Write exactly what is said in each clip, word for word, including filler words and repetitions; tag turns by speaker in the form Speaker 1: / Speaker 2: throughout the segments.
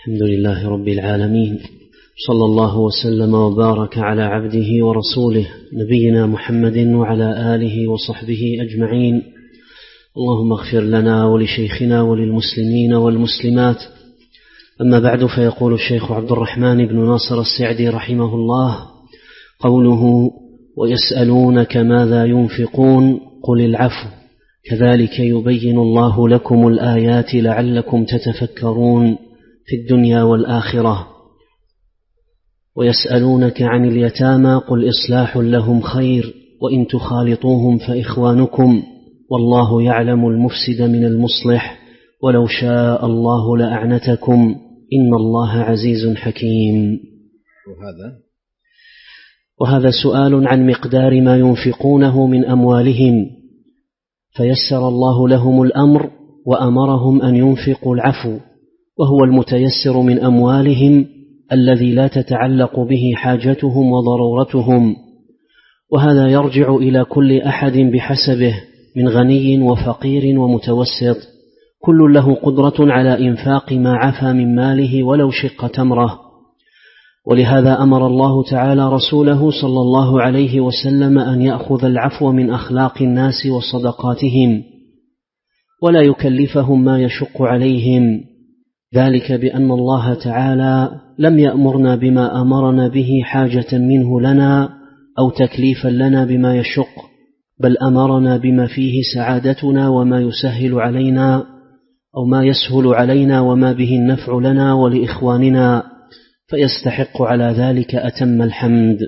Speaker 1: الحمد لله رب العالمين، صلى الله وسلم وبارك على عبده ورسوله نبينا محمد وعلى آله وصحبه أجمعين. اللهم اغفر لنا ولشيخنا وللمسلمين والمسلمات. أما بعد، فيقول الشيخ عبد الرحمن بن ناصر السعدي رحمه الله: قوله ويسألونك ماذا ينفقون قل العفو، كذلك يبين الله لكم الآيات لعلكم تتفكرون في الدنيا والآخرة. ويسألونك عن اليتامى قل إصلاح لهم خير وإن تخالطوهم فإخوانكم والله يعلم المفسد من المصلح ولو شاء الله لأعنتكم إن الله عزيز حكيم.
Speaker 2: وهذا
Speaker 1: وهذا سؤال عن مقدار ما ينفقونه من أموالهم، فيسر الله لهم الأمر وأمرهم أن ينفقوا العفو، وهو المتيسر من أموالهم الذي لا تتعلق به حاجتهم وضرورتهم، وهذا يرجع إلى كل أحد بحسبه من غني وفقير ومتوسط، كل له قدرة على إنفاق ما عفى من ماله ولو شق تمره. ولهذا أمر الله تعالى رسوله صلى الله عليه وسلم أن يأخذ العفو من أخلاق الناس وصدقاتهم ولا يكلفهم ما يشق عليهم، ذلك بأن الله تعالى لم يأمرنا بما أمرنا به حاجة منه لنا أو تكليفا لنا بما يشق، بل أمرنا بما فيه سعادتنا وما يسهل علينا أو ما يسهل علينا وما به النفع لنا ولإخواننا، فيستحق على ذلك أتم الحمد.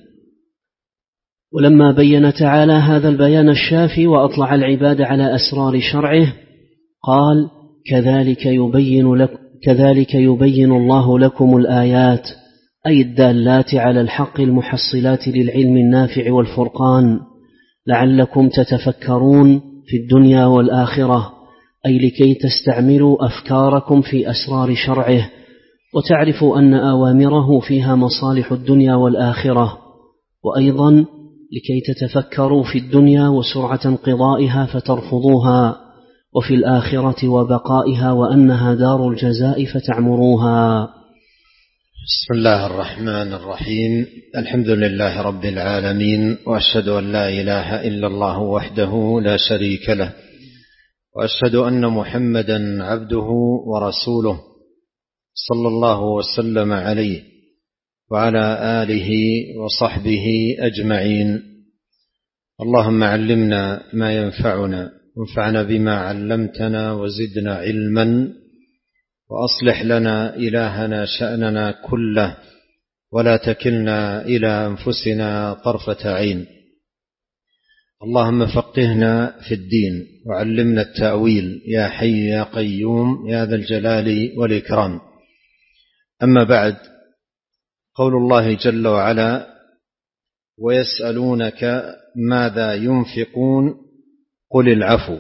Speaker 1: ولما بين تعالى هذا البيان الشافي وأطلع العباد على أسرار شرعه قال: كذلك يبين لك كذلك يبين الله لكم الآيات، أي الدالات على الحق المحصلات للعلم النافع والفرقان، لعلكم تتفكرون في الدنيا والآخرة، أي لكي تستعملوا أفكاركم في أسرار شرعه وتعرفوا أن أوامره فيها مصالح الدنيا والآخرة، وأيضا لكي تتفكروا في الدنيا وسرعة انقضائها فترفضوها، وفي الآخرة وبقائها وأنها دار الجزاء فتعمروها.
Speaker 2: بسم الله الرحمن الرحيم. الحمد لله رب العالمين، وأشهد أن لا إله إلا الله وحده لا شريك له، وأشهد أن محمدا عبده ورسوله صلى الله وسلم عليه وعلى آله وصحبه أجمعين. اللهم علمنا ما ينفعنا وانفعنا بما علمتنا وزدنا علما، وأصلح لنا إلهنا شأننا كله ولا تكلنا إلى أنفسنا طرفة عين. اللهم فقهنا في الدين وعلمنا التأويل يا حي يا قيوم يا ذا الجلال والإكرام. أما بعد، قول الله جل وعلا: ويسألونك ماذا ينفقون قل العفو.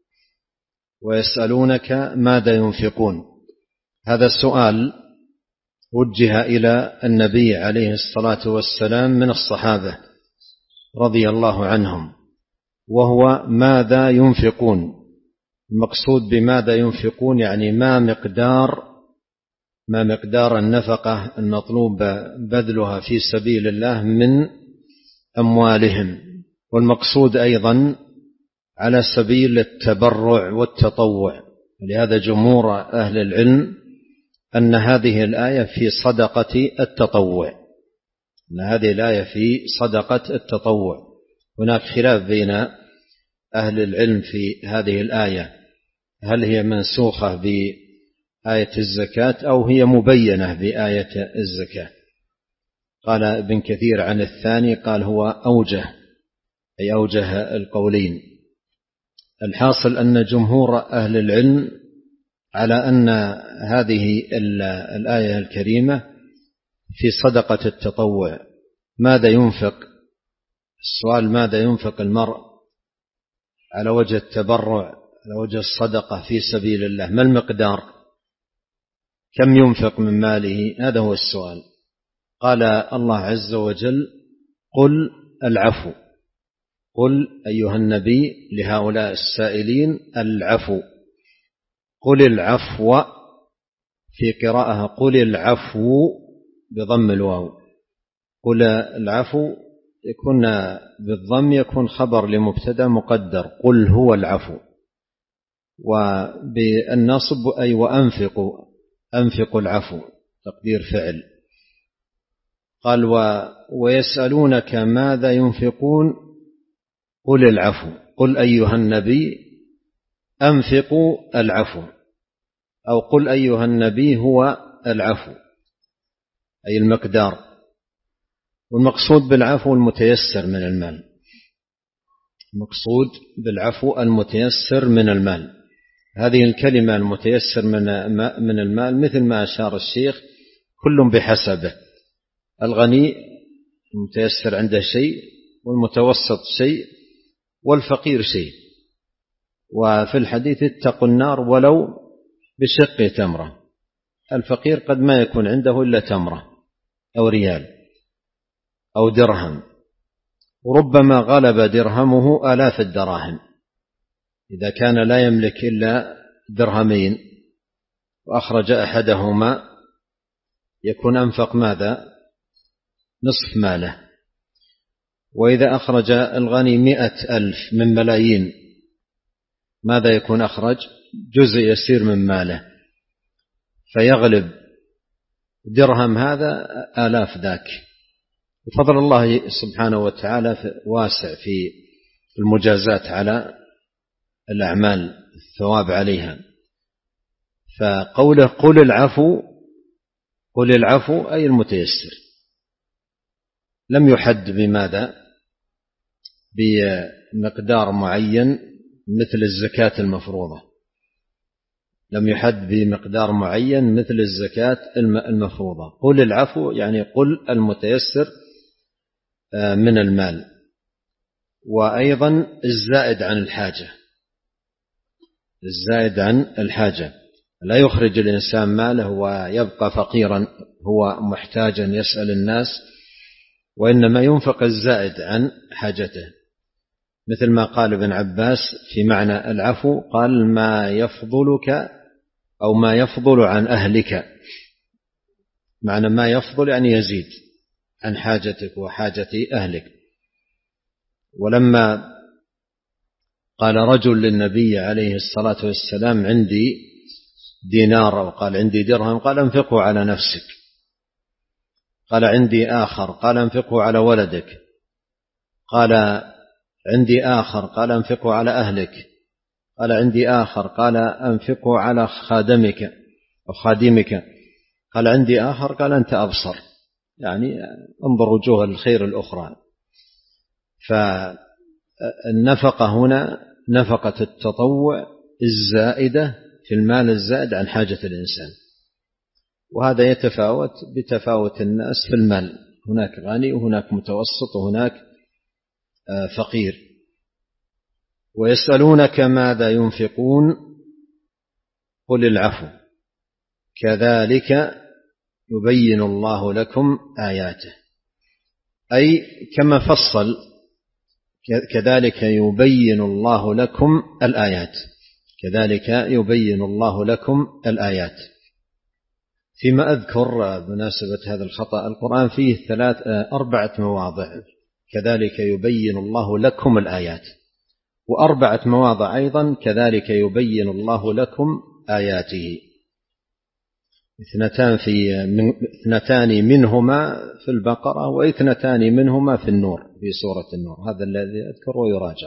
Speaker 2: ويسألونك ماذا ينفقون، هذا السؤال وجه إلى النبي عليه الصلاة والسلام من الصحابة رضي الله عنهم، وهو ماذا ينفقون. المقصود بماذا ينفقون يعني ما مقدار ما مقدار النفقة المطلوب بذلها في سبيل الله من أموالهم، والمقصود أيضا على سبيل التبرع والتطوع. لهذا جمهور أهل العلم أن هذه الآية في صدقة التطوع، أن هذه الآية في صدقة التطوع. هناك خلاف بين أهل العلم في هذه الآية، هل هي منسوخة بآية الزكاة أو هي مبينة بآية الزكاة. قال ابن كثير عن الثاني، قال هو أوجه، أي أوجه القولين. الحاصل أن جمهور أهل العلم على أن هذه الآية الكريمة في صدقة التطوع. ماذا ينفق؟ السؤال ماذا ينفق المرء على وجه التبرع، على وجه الصدقة في سبيل الله، ما المقدار؟ كم ينفق من ماله؟ هذا هو السؤال. قال الله عز وجل: قل العفو. قل أيها النبي لهؤلاء السائلين العفو، قل العفو في قراءة قل العفو بضم الواو، قل العفو يكون بالضم يكون خبر لمبتدا مقدر قل هو العفو، وبالنصب أي وأنفقوا أنفقوا العفو تقدير فعل. قال و ويسألونك ماذا ينفقون قل العفو، قل أيها النبي أنفقوا العفو، أو قل أيها النبي هو العفو أي المقدار. والمقصود بالعفو المتيسر من المال، المقصود بالعفو المتيسر من المال. هذه الكلمة المتيسر من المال مثل ما أشار الشيخ كل بحسبه، الغني المتيسر عنده شيء، والمتوسط شيء، والفقير شيء. وفي الحديث اتقوا النار ولو بشق تمرة، الفقير قد ما يكون عنده إلا تمرة أو ريال أو درهم، وربما غلب درهمه آلاف الدراهم. إذا كان لا يملك إلا درهمين وأخرج أحدهما يكون أنفق ماذا؟ نصف ماله. وإذا أخرج الغني مئة ألف من ملايين ماذا يكون أخرج؟ جزء يسير من ماله، فيغلب درهم هذا آلاف ذاك. وفضل الله سبحانه وتعالى واسع في المجازات على الأعمال، الثواب عليها. فقوله قل العفو، قل العفو أي المتيسر، لم يحد بماذا؟ بمقدار معين مثل الزكاة المفروضة، لم يحد بمقدار معين مثل الزكاة المفروضة. قل العفو يعني قل المتيسر من المال. وأيضا الزائد عن الحاجة، الزائد عن الحاجة، لا يخرج الإنسان ماله ويبقى فقيرا هو محتاجا يسأل الناس، وإنما ينفق الزائد عن حاجته، مثل ما قال ابن عباس في معنى العفو، قال ما يفضلك أو ما يفضل عن أهلك، معنى ما يفضل يعني يزيد عن حاجتك وحاجة أهلك. ولما قال رجل للنبي عليه الصلاة والسلام عندي دينار أو قال عندي درهم، قال انفقه على نفسك. قال عندي آخر، قال انفقه على ولدك. قال عندي آخر، قال انفقه على أهلك. قال عندي آخر، قال انفقه على خادمك أو خادمك. قال عندي آخر، قال أنت أبصر، يعني انظر وجوه الخير الأخرى. فالنفقة هنا نفقة التطوع الزائدة في المال الزائد عن حاجة الإنسان، وهذا يتفاوت بتفاوت الناس في المال، هناك غني وهناك متوسط وهناك فقير. ويسألونك ماذا ينفقون قل العفو كذلك يبين الله لكم آياته، أي كما فصل كذلك يبين الله لكم الآيات، كذلك يبين الله لكم الآيات. فيما أذكر بمناسبة هذا الخطأ، القرآن فيه ثلاث أربعة مواضع كذلك يبين الله لكم الآيات، وأربعة مواضع أيضا كذلك يبين الله لكم آياته، اثنتان في من اثنتان منهما في البقرة واثنتان منهما في النور في سورة النور، هذا الذي أذكر ويراجع.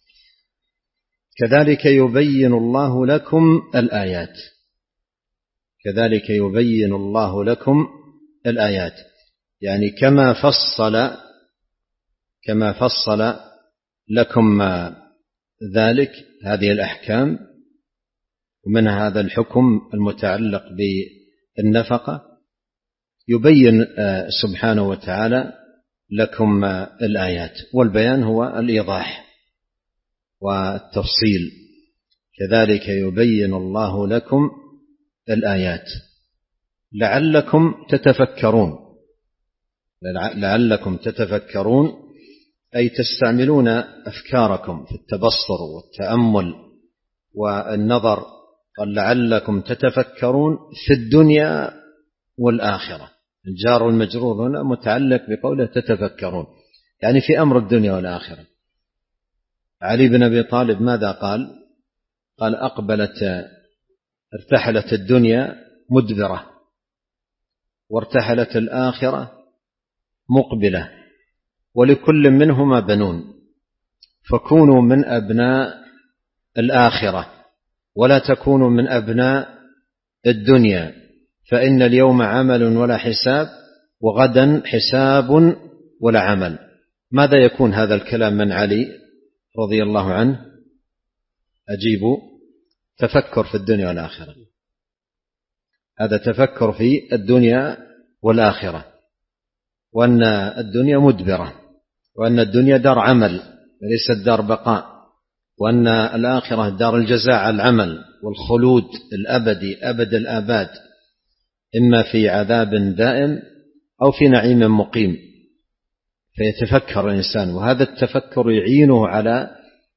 Speaker 2: كذلك يبين الله لكم الآيات، كذلك يبين الله لكم الآيات، يعني كما فصل كما فصل لكم ذلك هذه الأحكام، ومن هذا الحكم المتعلق بالنفقة، يبين سبحانه وتعالى لكم الآيات. والبيان هو الإيضاح والتفصيل، كذلك يبين الله لكم الآيات لعلكم تتفكرون، لعلكم تتفكرون أي تستعملون أفكاركم في التبصر والتأمل والنظر قال لعلكم تتفكرون في الدنيا والآخرة. الجار والمجرور هنا متعلق بقوله تتفكرون، يعني في أمر الدنيا والآخرة. علي بن أبي طالب ماذا قال؟ قال أقبلت ارتحلت الدنيا مدبرة وارتحلت الآخرة مقبلة ولكل منهما بنون، فكونوا من أبناء الآخرة ولا تكونوا من أبناء الدنيا، فإن اليوم عمل ولا حساب وغدا حساب ولا عمل. ماذا يكون هذا الكلام من علي رضي الله عنه؟ أجيبوا. تفكر في الدنيا والآخرة، هذا تفكر في الدنيا والآخرة، وأن الدنيا مدبرة، وأن الدنيا دار عمل وليست دار بقاء، وأن الآخرة دار الجزاء على العمل والخلود الأبدي أبد الآباد، إما في عذاب دائم أو في نعيم مقيم. فيتفكر الإنسان، وهذا التفكر يعينه على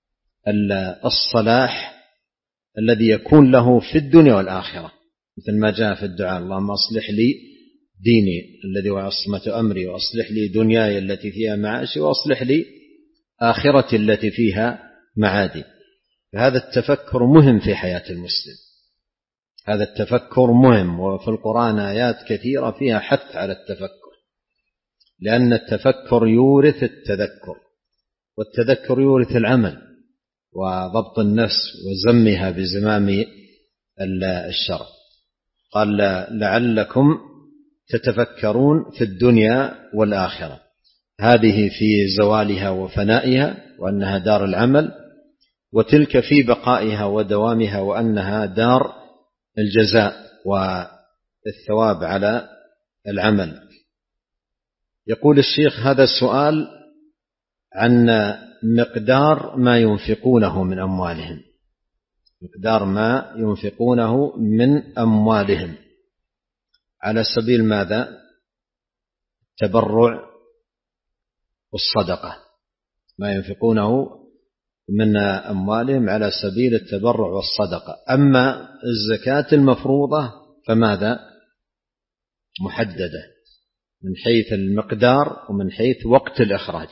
Speaker 2: الصلاح الذي يكون له في الدنيا والآخرة، مثل ما جاء في الدعاء: اللهم أصلح لي ديني الذي هو عصمة أمري، وأصلح لي دنياي التي فيها معاشي، وأصلح لي آخرتي التي فيها معادي. فهذا التفكر مهم في حياة المسلم، هذا التفكر مهم، وفي القرآن آيات كثيرة فيها حث على التفكر، لأن التفكر يورث التذكر، والتذكر يورث العمل وضبط النفس وزمها بزمام الشرع. قال لعلكم تتفكرون في الدنيا والآخرة، هذه في زوالها وفنائها وأنها دار العمل، وتلك في بقائها ودوامها وأنها دار الجزاء والثواب على العمل. يقول الشيخ: هذا السؤال عن مقدار ما ينفقونه من أموالهم، مقدار ما ينفقونه من أموالهم على سبيل ماذا؟ التبرع والصدقة، ما ينفقونه من أموالهم على سبيل التبرع والصدقة. أما الزكاة المفروضة فماذا؟ محددة من حيث المقدار ومن حيث وقت الإخراج،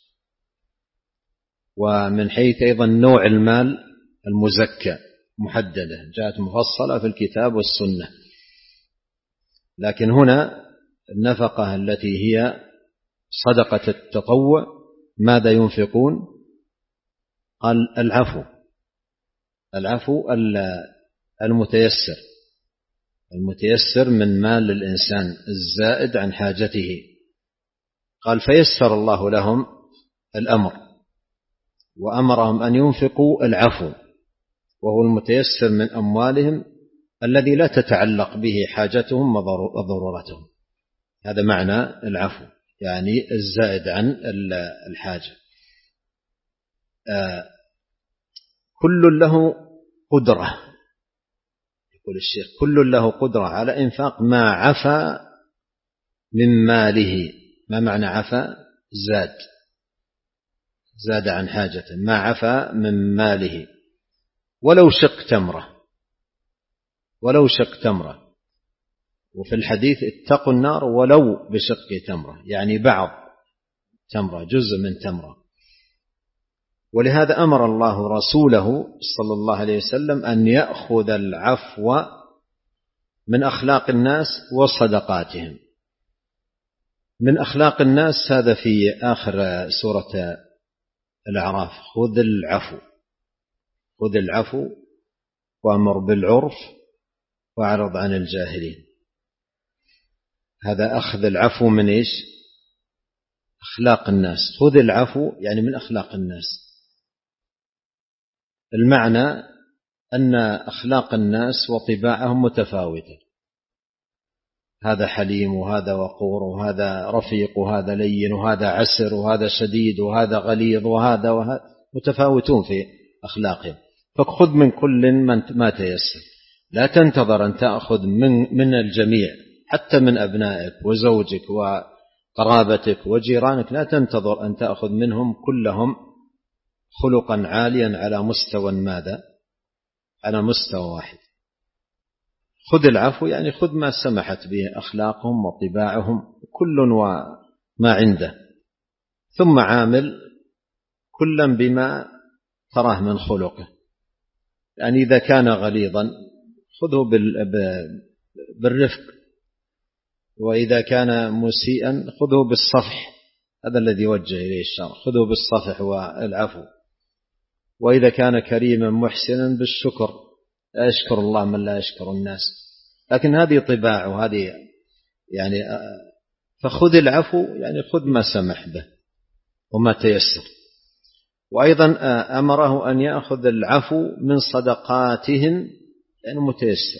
Speaker 2: ومن حيث أيضا نوع المال المزكى محددة، جاءت مفصلة في الكتاب والسنة. لكن هنا النفقة التي هي صدقة التطوع ماذا ينفقون؟ قال العفو، العفو المتيسر، المتيسر من مال الإنسان الزائد عن حاجته. قال فيسر الله لهم الأمر وأمرهم أن ينفقوا العفو، وهو المتيسر من أموالهم الذي لا تتعلق به حاجتهم وضرورتهم. هذا معنى العفو، يعني الزائد عن الحاجة. آه كل له قدرة، يقول الشيخ: كل له قدرة على إنفاق ما عفا من ماله. ما معنى عفا؟ زاد، زاد عن حاجته، ما عفا من ماله، ولو شق تمرة، ولو شق تمرة. وفي الحديث: اتقوا النار ولو بشق تمرة، يعني بعض تمرة، جزء من تمرة. ولهذا أمر الله رسوله صلى الله عليه وسلم أن يأخذ العفو من أخلاق الناس وصدقاتهم. من أخلاق الناس هذا في آخر سورة الأعراف: خذ العفو، خذ العفو وأمر بالعرف وأعرض عن الجاهلين. هذا أخذ العفو من إيش؟ أخلاق الناس. خذ العفو يعني من أخلاق الناس. المعنى أن أخلاق الناس وطباعهم متفاوتة، هذا حليم وهذا وقور وهذا رفيق وهذا لين وهذا عسر وهذا شديد وهذا غليظ وهذا وهذا، متفاوتون في أخلاقهم. فخذ من كل ما تيسر، لا تنتظر أن تأخذ من, من الجميع، حتى من أبنائك وزوجك وقرابتك وجيرانك، لا تنتظر أن تأخذ منهم كلهم خلقا عاليا على مستوى ماذا؟ على مستوى واحد. خذ العفو يعني خذ ما سمحت به أخلاقهم وطباعهم كل وما عنده، ثم عامل كلا بما تراه من خلقه. يعني إذا كان غليظا خذه بالرفق، وإذا كان مسيئا خذه بالصفح، هذا الذي يوجه إليه الشرع، خذه بالصفح والعفو. وإذا كان كريما محسنا بالشكر، لا يشكر الله من لا يشكر الناس. لكن هذه طباع وهذه يعني فخذ العفو يعني خذ ما سمح به وما تيسر. وأيضا أمره أن يأخذ العفو من صدقاتهم يعني متيسر،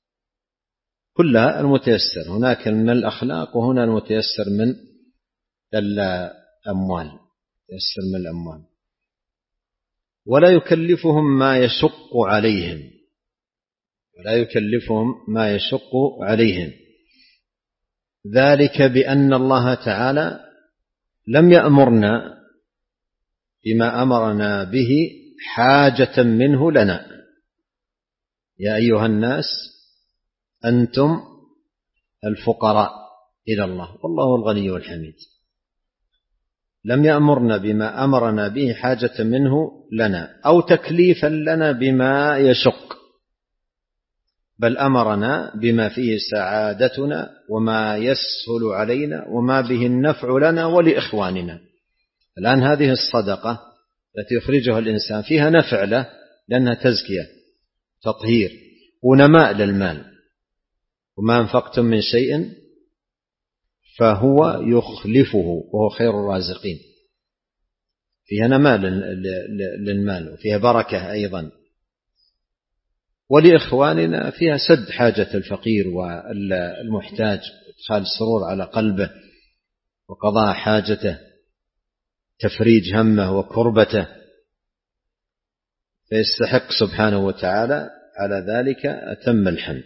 Speaker 2: كلها المتيسر، هناك من الأخلاق وهنا المتيسر من الأموال، يسر من الأموال. ولا يكلفهم ما يشق عليهم، ولا يكلفهم ما يشق عليهم، ذلك بأن الله تعالى لم يأمرنا بما أمرنا به حاجة منه لنا. يا أيها الناس أنتم الفقراء إلى الله والله الغني الحميد. لم يأمرنا بما أمرنا به حاجة منه لنا أو تكليفا لنا بما يشق، بل أمرنا بما فيه سعادتنا وما يسهل علينا وما به النفع لنا ولإخواننا. الآن هذه الصدقة التي يخرجها الإنسان فيها نفع له لأنها تزكية تطهير ونماء للمال، وما أنفقتم من شيء فهو يخلفه وهو خير الرازقين. فيها نماء للمال وفيها بركة أيضا. ولإخواننا فيها سد حاجة الفقير والمحتاج، إدخال السرور على قلبه وقضاء حاجته، تفريج همه وكربته، فيستحق سبحانه وتعالى على ذلك أتم الحمد.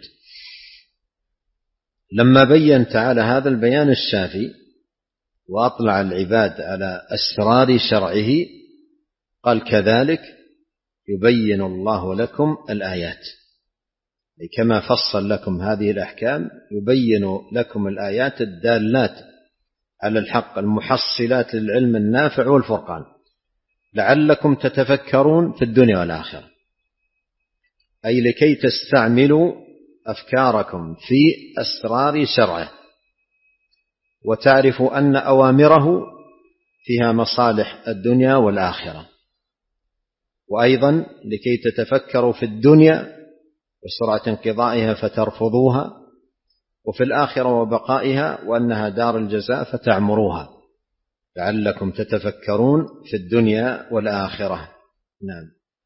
Speaker 2: لما بين تعالى هذا البيان الشافي وأطلع العباد على أسرار شرعه قال كذلك يبين الله لكم الآيات، كما فصل لكم هذه الأحكام يبين لكم الآيات الدالات على الحق المحصلات للعلم النافع والفرقان لعلكم تتفكرون في الدنيا والآخرة، أي لكي تستعملوا أفكاركم في أسرار شرعه وتعرفوا أن أوامره فيها مصالح الدنيا والآخرة، وأيضا لكي تتفكروا في الدنيا وسرعة انقضائها فترفضوها، وفي الآخرة وبقائها وأنها دار الجزاء فتعمروها، لعلكم تتفكرون في الدنيا والآخرة. نعم.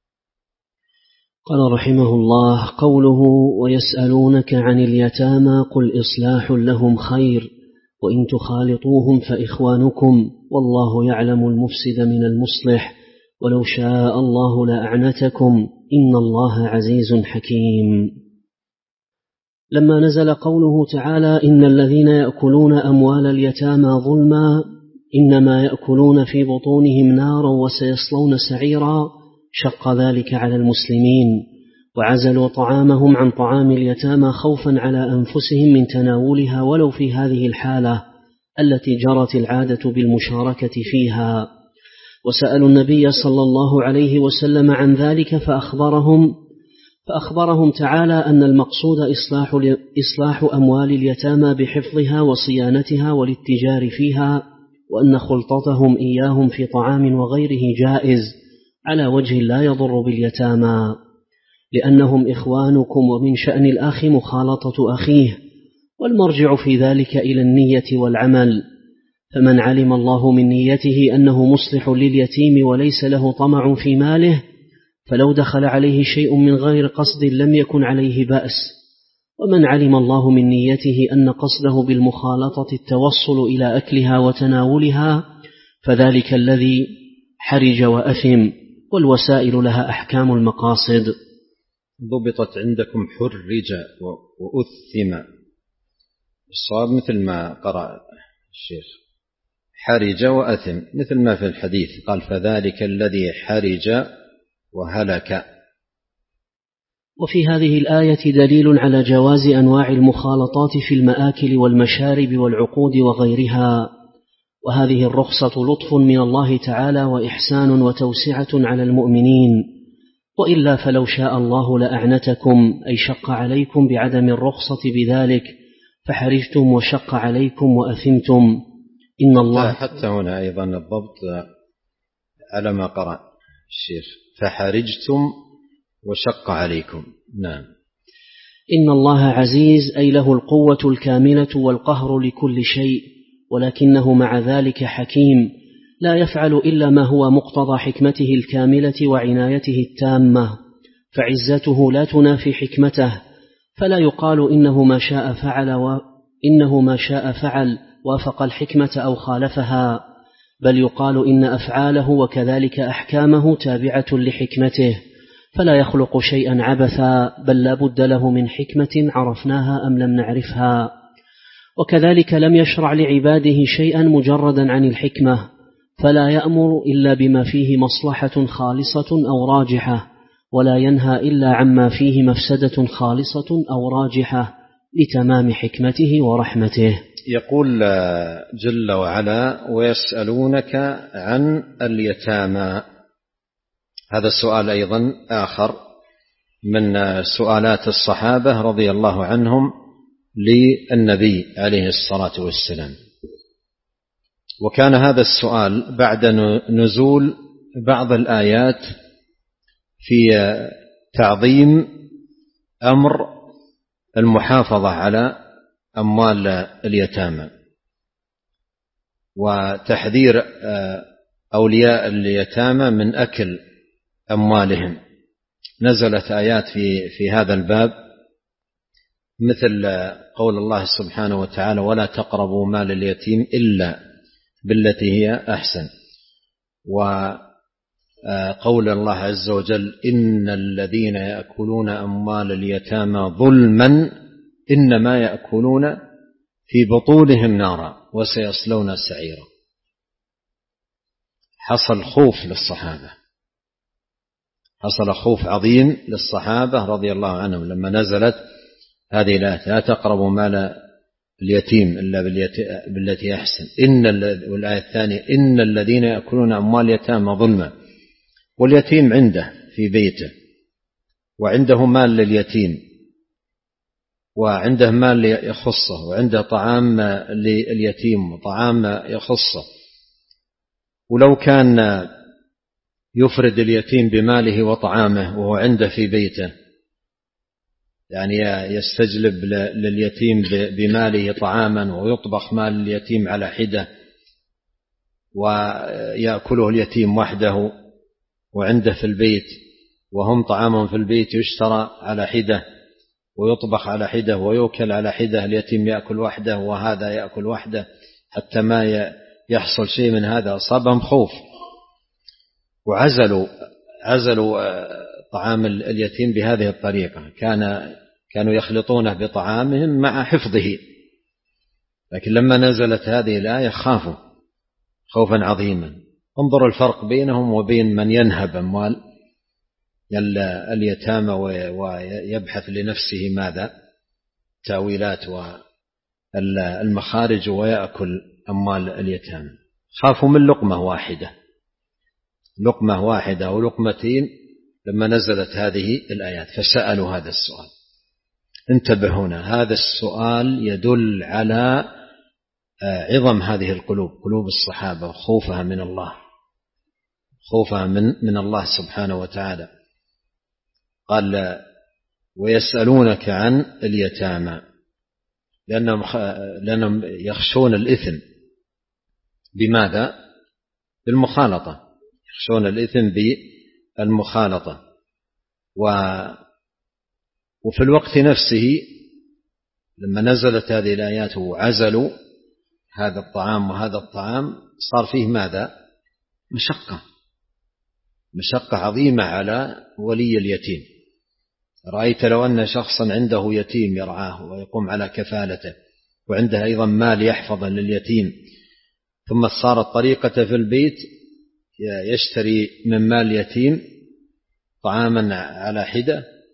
Speaker 1: قال رحمه الله: قوله ويسألونك عن اليتامى قل إصلاح لهم خير وإن تخالطوهم فإخوانكم والله يعلم المفسد من المصلح ولو شاء الله لأعنتكم إن الله عزيز حكيم. لما نزل قوله تعالى إن الذين يأكلون أموال اليتامى ظلما إنما يأكلون في بطونهم نارا وسيصلون سعيرا، شق ذلك على المسلمين وعزلوا طعامهم عن طعام اليتامى خوفا على أنفسهم من تناولها ولو في هذه الحالة التي جرت العادة بالمشاركة فيها، وسألوا النبي صلى الله عليه وسلم عن ذلك فأخبرهم فأخبرهم تعالى أن المقصود إصلاح, إصلاح أموال اليتامى بحفظها وصيانتها والاتجار فيها، وأن خلطتهم إياهم في طعام وغيره جائز على وجه لا يضر باليتامى، لأنهم إخوانكم ومن شأن الأخ مخالطة أخيه، والمرجع في ذلك إلى النية والعمل، فمن علم الله من نيته أنه مصلح لليتيم وليس له طمع في ماله فلو دخل عليه شيء من غير قصد لم يكن عليه بأس، ومن علم الله من نيته أن قصده بالمخالطة التوصل إلى أكلها وتناولها فذلك الذي حرج وأثم، والوسائل لها أحكام المقاصد.
Speaker 2: ضبطت عندكم حرج وأثم، الصواب مثل ما قرأ الشيخ حرج وأثم مثل ما في الحديث قال فذلك الذي حرج وهلك.
Speaker 1: وفي هذه الآية دليل على جواز أنواع المخالطات في المآكل والمشارب والعقود وغيرها، وهذه الرخصة لطف من الله تعالى وإحسان وتوسعة على المؤمنين، وإلا فلو شاء الله لأعنتكم أي شق عليكم بعدم الرخصة بذلك فحرجتم وشق عليكم وأثمتم. إن الله
Speaker 2: حتى هنا أيضا الضبط على ما قرأ الشيخ فحرجتم وشق عليكم. نعم.
Speaker 1: إن الله عزيز أي له القوة الكاملة والقهر لكل شيء، ولكنه مع ذلك حكيم لا يفعل إلا ما هو مقتضى حكمته الكاملة وعنايته التامة، فعزته لا تنافي حكمته، فلا يقال إنه ما شاء فعل وإنه ما شاء فعل وافق الحكمة أو خالفها، بل يقال إن أفعاله وكذلك أحكامه تابعة لحكمته، فلا يخلق شيئا عبثا، بل لا بد له من حكمة عرفناها أم لم نعرفها. وكذلك لم يشرع لعباده شيئا مجردا عن الحكمة، فلا يأمر إلا بما فيه مصلحة خالصة أو راجحة، ولا ينهى إلا عما فيه مفسدة خالصة أو راجحة لتمام حكمته ورحمته.
Speaker 2: يقول جل وعلا ويسألونك عن اليتامى. هذا السؤال أيضا آخر من سؤالات الصحابة رضي الله عنهم للنبي عليه الصلاة والسلام، وكان هذا السؤال بعد نزول بعض الآيات في تعظيم أمر المحافظة على أموال اليتامى وتحذير أولياء اليتامى من أكل أموالهم. نزلت آيات في في هذا الباب مثل قول الله سبحانه وتعالى ولا تقربوا مال اليتيم إلا بالتي هي أحسن، وقول الله عز وجل إن الذين يأكلون أموال اليتامى ظلما إنما يأكلون في بطونهم نارا وسيصلون سعيرا. حصل خوف للصحابة، حصل خوف عظيم للصحابة رضي الله عنهم لما نزلت هذه الآية لا تقربوا مال اليتيم إلا بالتي أحسن، إن والآية الثانية إن الذين يأكلون أموال اليتامى ظلما. واليتيم عنده في بيته وعنده مال لليتيم وعنده مال يخصه وعنده طعام لليتيم وطعام يخصه، ولو كان يفرد اليتيم بماله وطعامه وهو عنده في بيته، يعني يستجلب لليتيم بماله طعاما ويطبخ مال اليتيم على حدة ويأكله اليتيم وحده وعنده في البيت، وهم طعامهم في البيت يشترى على حدة ويطبخ على حدة ويوكل على حدة، اليتيم يأكل وحده وهذا يأكل وحده حتى ما يحصل شيء من هذا. أصابهم خوف وعزلوا عزلوا طعام اليتيم بهذه الطريقة، كان كانوا يخلطونه بطعامهم مع حفظه، لكن لما نزلت هذه الآية خافوا خوفا عظيما. انظر الفرق بينهم وبين من ينهب أموال اليتامى ويبحث لنفسه ماذا تأويلات والمخارج ويأكل أموال اليتامى. خافوا من لقمة واحدة لقمة واحدة أو لقمتين لما نزلت هذه الآيات فسألوا هذا السؤال. انتبه هنا، هذا السؤال يدل على عظم هذه القلوب، قلوب الصحابة وخوفها من الله، خوفها من من الله سبحانه وتعالى. قال ويسألونك عن اليتامى لأنهم لأنهم يخشون الإثم. بماذا؟ بالمخالطة، يخشون الإثم بالمخالطة. و وفي الوقت نفسه لما نزلت هذه الآيات وعزلوا هذا الطعام وهذا الطعام صار فيه ماذا؟ مشقة مشقة عظيمة على ولي اليتيم. رأيت لو أن شخصا عنده يتيم يرعاه ويقوم على كفالته وعنده أيضا مال يحفظه لليتيم، ثم صارت طريقة في البيت يشتري من مال اليتيم طعاما على حدة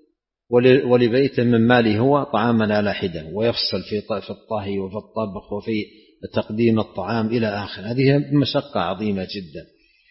Speaker 2: ولبيته من ماله هو طعاما على حدة، ويفصل في الطهي وفي الطبخ وفي تقديم الطعام إلى آخر. هذه مشقة عظيمة جدا،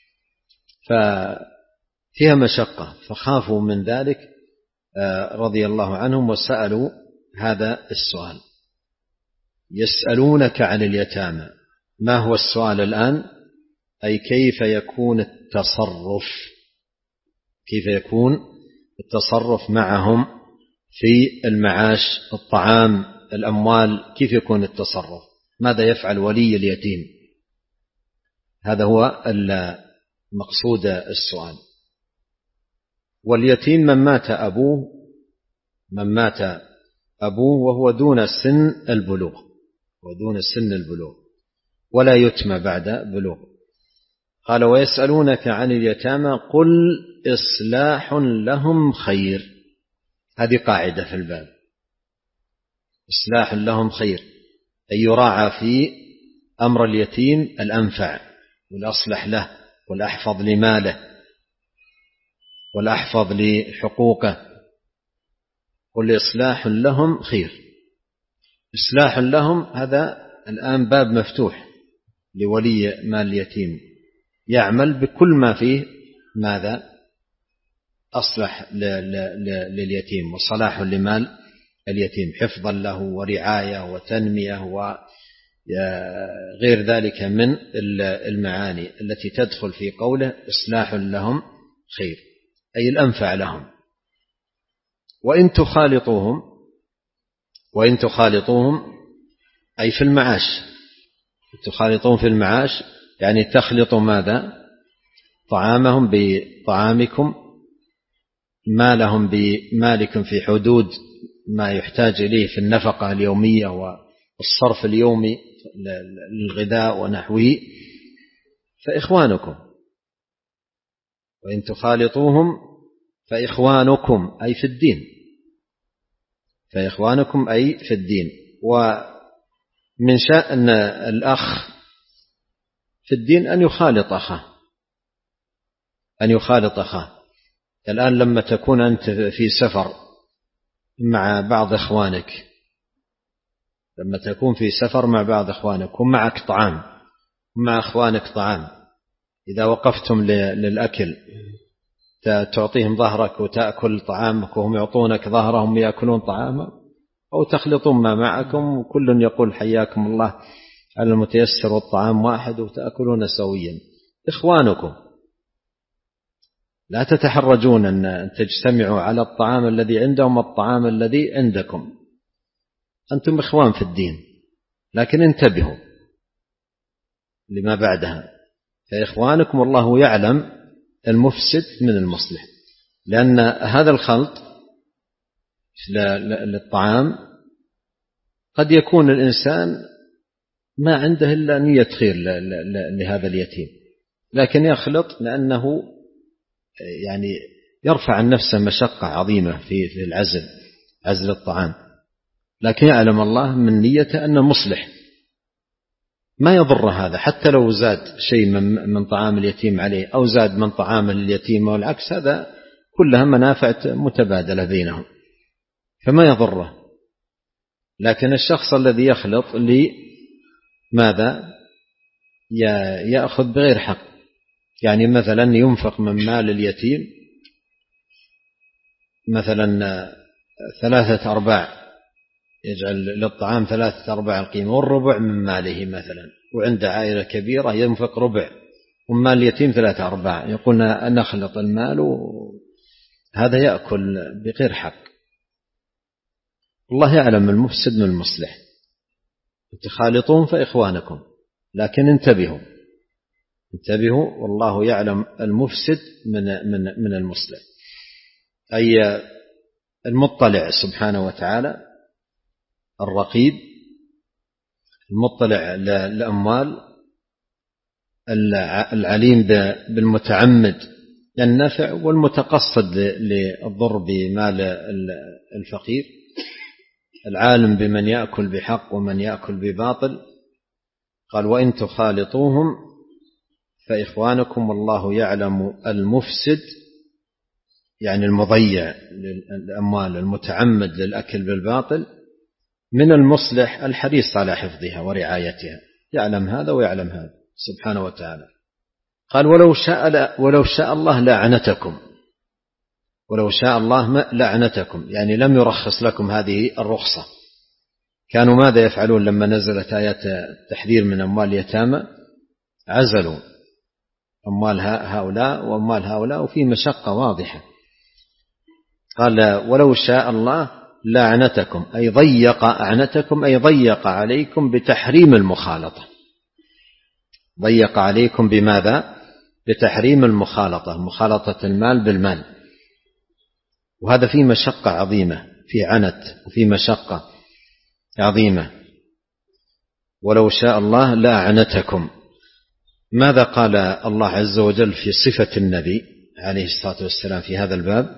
Speaker 2: ففيها مشقة، فخافوا من ذلك رضي الله عنهم وسألوا هذا السؤال. يسألونك عن اليتامى، ما هو السؤال الآن؟ أي كيف يكون التصرف، كيف يكون التصرف معهم في المعاش، الطعام، الأموال، كيف يكون التصرف، ماذا يفعل ولي اليتيم؟ هذا هو المقصود السؤال. واليتيم من مات أبوه من مات أبوه وهو دون سن البلوغ، ودون سن البلوغ ولا يتم بعد بلوغ. قال ويسألونك عن اليتامى قل إصلاح لهم خير. هذه قاعدة في الباب، إصلاح لهم خير، أن يراعى في أمر اليتيم الأنفع والأصلح له والأحفظ لماله والأحفظ لحقوقه. قل إصلاح لهم خير. إصلاح لهم هذا الآن باب مفتوح لولي مال اليتيم، يعمل بكل ما فيه ماذا أصلح لليتيم وصلاح لمال اليتيم، حفظا له ورعاية وتنمية وغير ذلك من المعاني التي تدخل في قوله إصلاح لهم خير، أي الأنفع لهم. وإن تخالطوهم وإن تخالطوهم أي في المعاش، تخالطون في المعاش يعني تخلطوا ماذا؟ طعامهم بطعامكم، مالهم بمالكم في حدود ما يحتاج إليه في النفقة اليومية والصرف اليومي للغذاء ونحوه، فإخوانكم. وإن تخالطوهم فإخوانكم أي في الدين، فإخوانكم أي في الدين. ومن شأن الأخ في الدين أن يخالط أخاه، أن يخالط أخاه. الآن لما تكون أنت في سفر مع بعض إخوانك، لما تكون في سفر مع بعض إخوانك ومعك طعام ومع إخوانك طعام، إذا وقفتم للأكل تعطيهم ظهرك وتأكل طعامك وهم يعطونك ظهرهم يأكلون طعامك، أو تخلطون ما معكم وكل يقول حياكم الله على المتيسر والطعام واحد وتأكلون سويا. إخوانكم، لا تتحرجون أن تجتمعوا على الطعام الذي عندهم والطعام الذي عندكم، أنتم إخوان في الدين، لكن انتبهوا لما بعدها، فإخوانكم والله يعلم المفسد من المصلح. لأن هذا الخلط للطعام قد يكون الإنسان ما عنده إلا نية خير لهذا اليتيم، لكن يخلط لأنه يعني يرفع عن نفسه مشقة عظيمة في العزل، عزل الطعام، لكن يعلم الله من نيته أنه مصلح، ما يضر هذا حتى لو زاد شيء من طعام اليتيم عليه أو زاد من طعام اليتيم والعكس، هذا كلها منافع متبادلة بينهم فما يضره. لكن الشخص الذي يخلط لماذا يأخذ بغير حق، يعني مثلا ينفق من مال اليتيم مثلا ثلاثة أرباع، يجعل للطعام ثلاثة أرباع القيمة والربع من ماله مثلا، وعند عائلة كبيرة ينفق ربع ومال اليتيم ثلاثة أرباع، يقولنا أن نخلط المال، هذا يأكل بغير حق. الله يعلم المفسد من المصلح. تخالطون فإخوانكم، لكن انتبهوا انتبهوا والله يعلم المفسد من من من المصلح، أي المطلع سبحانه وتعالى، الرقيب المطلع للأموال، العليم بالمتعمد النفع والمتقصد للضر بمال الفقير، العالم بمن يأكل بحق ومن يأكل بباطل. قال وإن تخالطوهم فإخوانكم والله يعلم المفسد يعني المضيع للأموال المتعمد للأكل بالباطل من المصلح الحريص على حفظها ورعايتها، يعلم هذا ويعلم هذا سبحانه وتعالى. قال ولو شاء, ولو شاء الله لعنتكم، ولو شاء الله لعنتكم، يعني لم يرخص لكم هذه الرخصة. كانوا ماذا يفعلون لما نزلت آيات التحذير من أموال اليتامى؟ عزلوا أموال هؤلاء وأموال هؤلاء، وفي مشقة واضحة. قال ولو شاء الله لعنتكم، أي ضيق أعنتكم، أي ضيق عليكم بتحريم المخالطة. ضيق عليكم بماذا؟ بتحريم المخالطة، مخالطة المال بالمال. وهذا فيه مشقة عظيمة، في عنت وفي مشقة عظيمة. ولو شاء الله لأعنتكم. ماذا قال الله عز وجل في صفة النبي عليه الصلاة والسلام في هذا الباب؟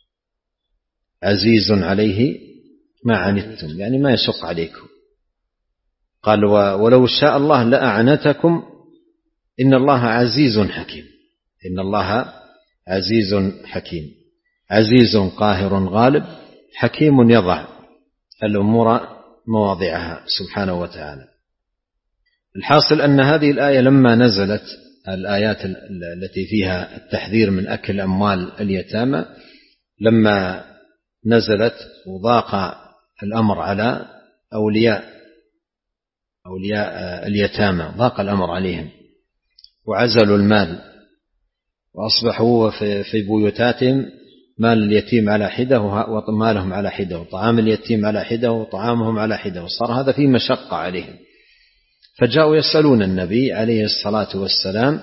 Speaker 2: عزيز عليه ما عنتم، يعني ما يشق عليكم. قال ولو شاء الله لأعنتكم إن الله عزيز حكيم. إن الله عزيز حكيم. عزيز قاهر غالب، حكيم يضع الأمور مواضعها سبحانه وتعالى. الحاصل أن هذه الآية لما نزلت، الآيات التي فيها التحذير من أكل أموال اليتامى، لما نزلت وضاق الأمر على أولياء أولياء اليتامى، ضاق الأمر عليهم وعزلوا المال، وأصبحوا في بيوتاتهم مال اليتيم على حدة ومالهم على حدة، وطعام اليتيم على حدة وطعامهم على حدة، وصار هذا فيه مشقة عليهم. فجاءوا يسألون النبي عليه الصلاة والسلام،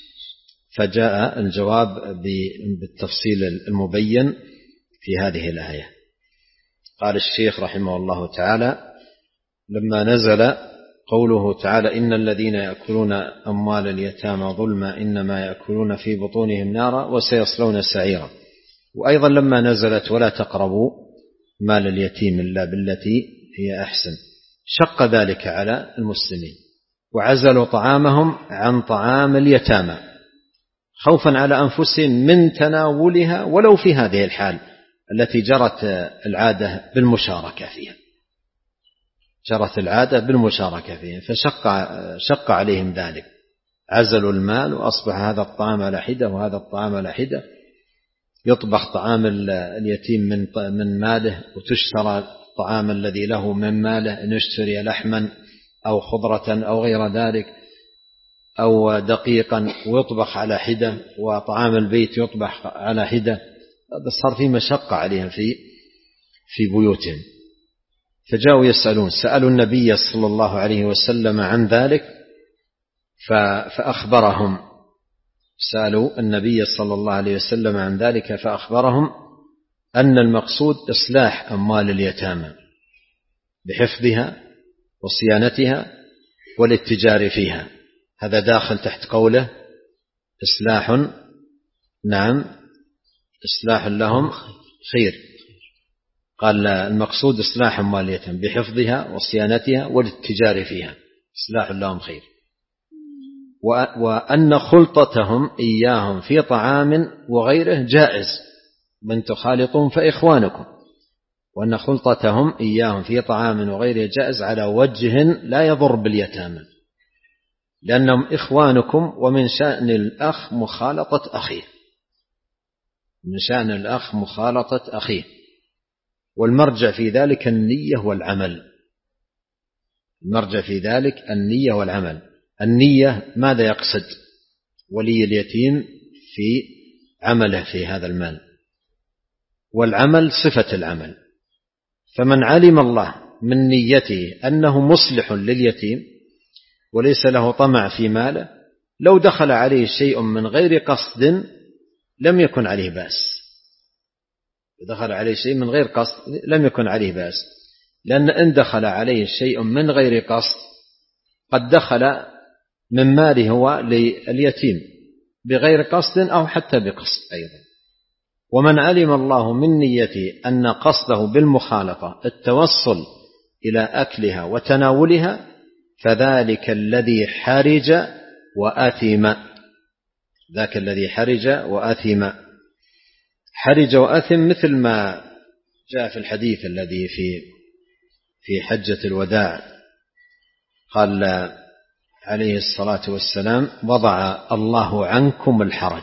Speaker 2: فجاء الجواب بالتفصيل المبين في هذه الآية. قال الشيخ رحمه الله تعالى لما نزل قوله تعالى إن الذين يأكلون أموال اليتامى ظلما إنما يأكلون في بطونهم نارا وسيصلون سعيرا، وأيضا لما نزلت ولا تقربوا مال اليتيم إلا بالتي هي أحسن، شق ذلك على المسلمين وعزلوا طعامهم عن طعام اليتامى خوفا على أنفسهم من تناولها ولو في هذه الحال التي جرت العادة بالمشاركة فيها، جرت العادة بالمشاركة فيها، فشق شق عليهم ذلك، عزلوا المال وأصبح هذا الطعام على حدة وهذا الطعام على حدة، يطبخ طعام اليتيم من من ماله، وتشترى الطعام الذي له من ماله، إن اشتري لحما أو خضرة أو غير ذلك أو دقيقا ويطبخ على حدة، وطعام البيت يطبخ على حدة. هذا صار فيه مشقة عليهم في في بيوتهم. فجاءوا يسألون، سألوا النبي صلى الله عليه وسلم عن ذلك فأخبرهم، سألوا النبي صلى الله عليه وسلم عن ذلك فأخبرهم أن المقصود إصلاح أموال اليتامى بحفظها وصيانتها والاتجار فيها. هذا داخل تحت قوله إصلاح، نعم إصلاح لهم خير. قال المقصود إصلاح أموال اليتامى بحفظها وصيانتها والاتجار فيها، إصلاح لهم خير. وأن خلطتهم إياهم في طعام وغيره جائز، من تخالطون فإخوانكم، وأن خلطتهم إياهم في طعام وغيره جائز على وجه لا يضر باليتامى، لأنهم إخوانكم، ومن شأن الأخ مخالطة أخيه، من شأن الأخ مخالطة أخيه، والمرجع في ذلك النية والعمل، المرجع في ذلك النية والعمل. النية ماذا يقصد ولي اليتيم في عمله في هذا المال، والعمل صفة العمل. فمن علم الله من نيته أنه مصلح لليتيم وليس له طمع في ماله، لو دخل عليه شيء من غير قصد لم يكن عليه بأس، دخل عليه شيء من غير قصد لم يكن عليه بأس، لأن إن دخل عليه شيء من غير قصد قد دخل من ماله هو لليتيم بغير قصد أو حتى بقصد أيضا. ومن علم الله من نيته أن قصده بالمخالطة التوصل إلى أكلها وتناولها، فذلك الذي حرج وآثم، ذاك الذي حرج وآثم. حرج وأثم مثل ما جاء في الحديث الذي في في حجة الوداع، قال عليه الصلاة والسلام: وضع الله عنكم الحرج،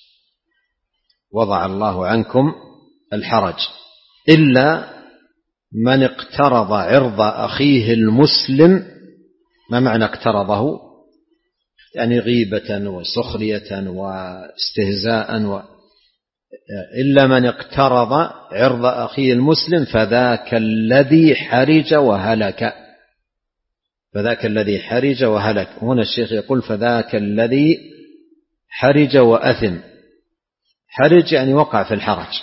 Speaker 2: وضع الله عنكم الحرج إلا من اقترض عرض أخيه المسلم. ما معنى اقترضه؟ يعني غيبة وسخرية واستهزاء و... إلا من اقترض عرض أخيه المسلم فذاك الذي حرج وهلك، فذاك الذي حرج وهلك. هنا الشيخ يقول: فذاك الذي حرج وأثم. حرج يعني وقع في الحرج،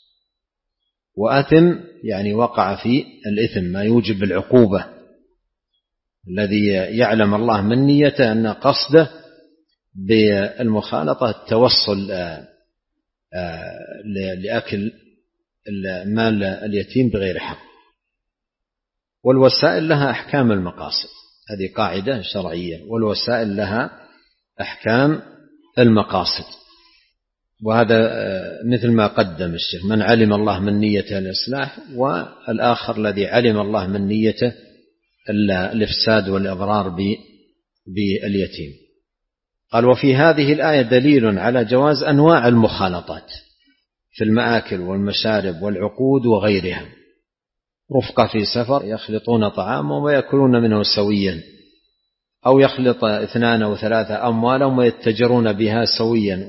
Speaker 2: وأثم يعني وقع في الإثم، ما يوجب العقوبة، الذي يعلم الله من نيته أن قصده بالمخالطة التوصل لأكل مال اليتيم بغير حق. والوسائل لها أحكام المقاصد، هذه قاعدة شرعية، والوسائل لها أحكام المقاصد. وهذا مثل ما قدم الشيخ: من علم الله من نيته الإصلاح، والآخر الذي علم الله من نيته الإفساد والإضرار باليتيم. قال: وفي هذه الآية دليل على جواز أنواع المخالطات في المآكل والمشارب والعقود وغيرها. رفقة في سفر يخلطون طعاما ويأكلون منه سويا، أو يخلط اثنان أو ثلاثة أموالهم ويتجرون بها سويا،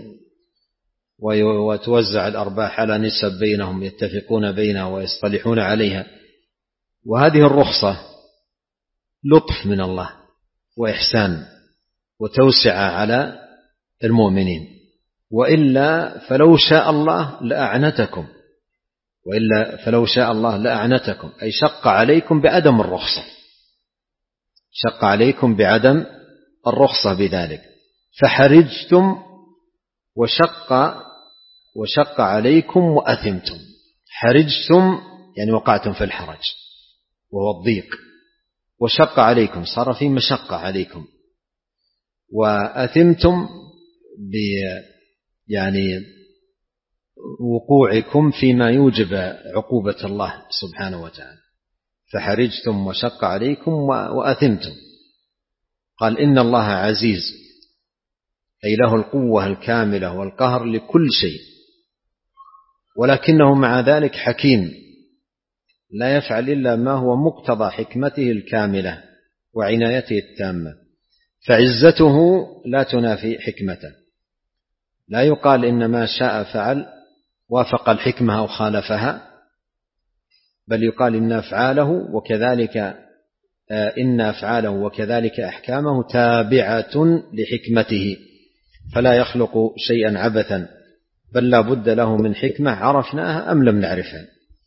Speaker 2: وتوزع الأرباح على نسب بينهم، يتفقون بينها ويصطلحون عليها. وهذه الرخصة لطف من الله وإحسان وتوسع على المؤمنين، وإلا فلو شاء الله لأعنتكم، وإلا فلو شاء الله لأعنتكم، أي شق عليكم بعدم الرخصة، شق عليكم بعدم الرخصة بذلك، فحرجتم وشق وشق عليكم وأثمتم. حرجتم يعني وقعتم في الحرج وهو الضيق، وشق عليكم صار في مشقة عليكم، وأثمتم ب يعني وقوعكم فيما يوجب عقوبة الله سبحانه وتعالى. فحرجتم وشق عليكم وأثمتم. قال: إن الله عزيز، أي له القوة الكاملة والقهر لكل شيء، ولكنه مع ذلك حكيم، لا يفعل إلا ما هو مقتضى حكمته الكاملة وعنايته التامة، فعزته لا تنافي حكمته. لا يقال إن ما شاء فعل وافق الحكمة أو خالفها، بل يقال إن أفعاله وكذلك إن أفعاله وكذلك أحكامه تابعة لحكمته، فلا يخلق شيئا عبثا، بل لا بد له من حكمة عرفناها أم لم نعرفها.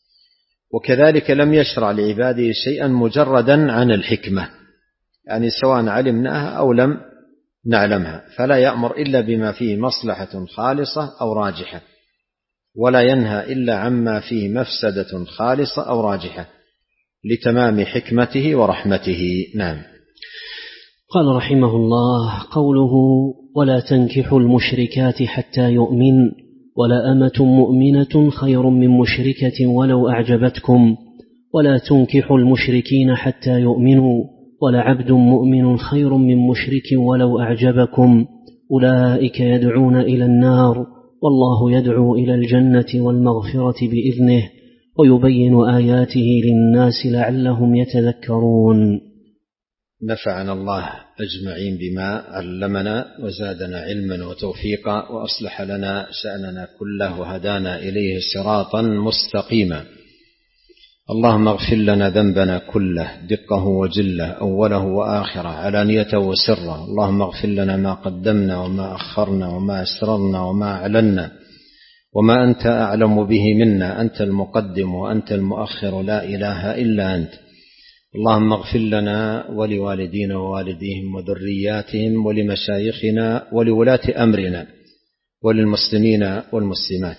Speaker 2: وكذلك لم يشرع لعباده شيئا مجردا عن الحكمة، يعني سواء علمناها أو لم نعلمها، فلا يأمر إلا بما فيه مصلحة خالصة أو راجحة، ولا ينهى إلا عما فيه مفسدة خالصة أو راجحة، لتمام حكمته ورحمته. نعم.
Speaker 1: قال رحمه الله: قوله: ولا تنكحوا المشركات حتى يؤمن، ولا أمة مؤمنة خير من مشركة ولو أعجبتكم، ولا تنكحوا المشركين حتى يؤمنوا، ولا عبد مؤمن خير من مشرك ولو أعجبكم، أولئك يدعون إلى النار، والله يدعو إلى الجنة والمغفرة بإذنه، ويبين آياته للناس لعلهم يتذكرون.
Speaker 2: نفعنا الله أجمعين بما علمنا، وزادنا علما وتوفيقا، وأصلح لنا شأننا كله، وهدانا إليه صراطا مستقيما. اللهم اغفر لنا ذنبنا كله، دقه وجله، أوله وآخره، علانيته وسره. اللهم اغفر لنا ما قدمنا وما أخرنا وما أسررنا وما أعلنا، وما أنت أعلم به منا، أنت المقدم وأنت المؤخر، لا إله إلا أنت. اللهم اغفر لنا ولوالدينا ووالديهم وذرياتهم ولمشايخنا ولولاة أمرنا وللمسلمين والمسلمات.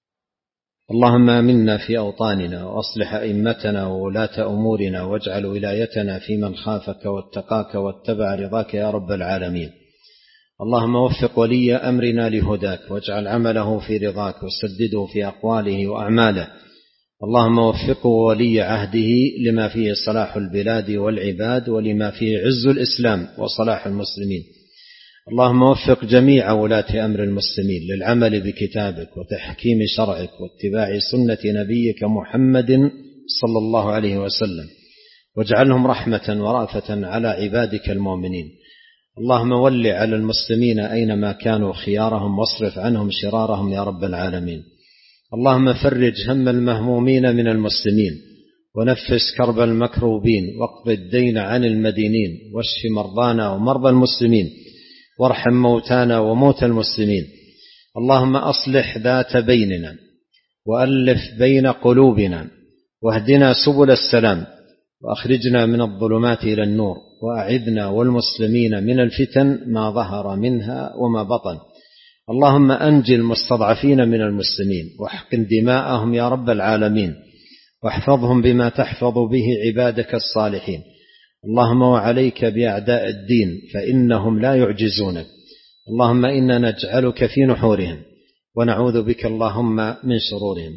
Speaker 2: اللهم آمنا في أوطاننا، وأصلح أئمتنا وولاة أمورنا، واجعل ولايتنا في من خافك واتقاك واتبع رضاك يا رب العالمين. اللهم وفق ولي أمرنا لهداك واجعل عمله في رضاك وسدده في أقواله وأعماله. اللهم وفقه ولي عهده لما فيه صلاح البلاد والعباد ولما فيه عز الإسلام وصلاح المسلمين. اللهم وفق جميع ولاة أمر المسلمين للعمل بكتابك وتحكيم شرعك واتباع سنة نبيك محمد صلى الله عليه وسلم، واجعلهم رحمة ورأفة على عبادك المؤمنين. اللهم ول على المسلمين أينما كانوا خيارهم واصرف عنهم شرارهم يا رب العالمين. اللهم فرج هم المهمومين من المسلمين ونفس كرب المكروبين واقض الدين عن المدينين واشف مرضانا ومرضى المسلمين وارحم موتانا وموتى المسلمين. اللهم أصلح ذات بيننا وألف بين قلوبنا واهدنا سبل السلام وأخرجنا من الظلمات إلى النور وأعذنا والمسلمين من الفتن ما ظهر منها وما بطن. اللهم أنجي المستضعفين من المسلمين واحقن دماءهم يا رب العالمين واحفظهم بما تحفظ به عبادك الصالحين. اللهم وعليك بأعداء الدين فإنهم لا يعجزونك. اللهم إنا نجعلك في نحورهم ونعوذ بك اللهم من شرورهم.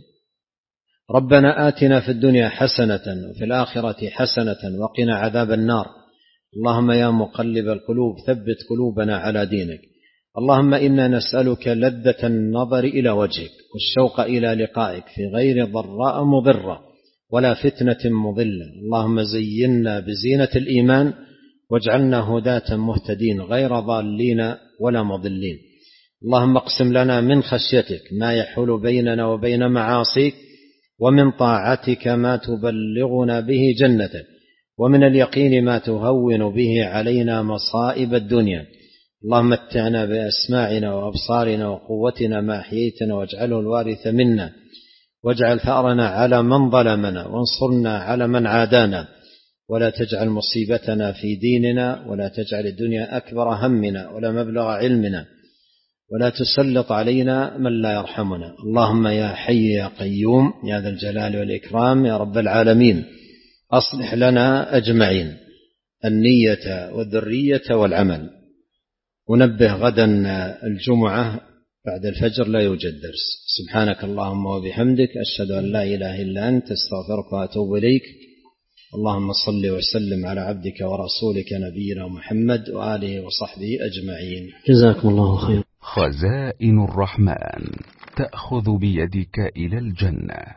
Speaker 2: ربنا آتنا في الدنيا حسنة وفي الآخرة حسنة وقنا عذاب النار. اللهم يا مقلب القلوب ثبت قلوبنا على دينك. اللهم إنا نسألك لذة النظر إلى وجهك والشوق إلى لقائك في غير ضراء مضرة ولا فتنة مضلة. اللهم زينا بزينة الإيمان واجعلنا هداة مهتدين غير ضالين ولا مضلين. اللهم اقسم لنا من خشيتك ما يحول بيننا وبين معاصيك ومن طاعتك ما تبلغنا به جنتك ومن اليقين ما تهون به علينا مصائب الدنيا. اللهم متعنا بأسماعنا وأبصارنا وقوتنا ما أحييتنا واجعله الوارث منا واجعل ثأرنا على من ظلمنا وانصرنا على من عادانا ولا تجعل مصيبتنا في ديننا ولا تجعل الدنيا أكبر همنا ولا مبلغ علمنا ولا تسلط علينا من لا يرحمنا. اللهم يا حي يا قيوم يا ذا الجلال والإكرام يا رب العالمين أصلح لنا أجمعين النية والذرية والعمل. ونبه غدا الجمعة بعد الفجر لا يوجد درس. سبحانك اللهم وبحمدك أشهد أن لا إله إلا أنت استغفرك وأتوب إليك. اللهم صل وسلم على عبدك ورسولك نبينا محمد وآله وصحبه أجمعين.
Speaker 1: جزاكم الله خير.
Speaker 3: خزائن الرحمن تأخذ بيدك إلى الجنة.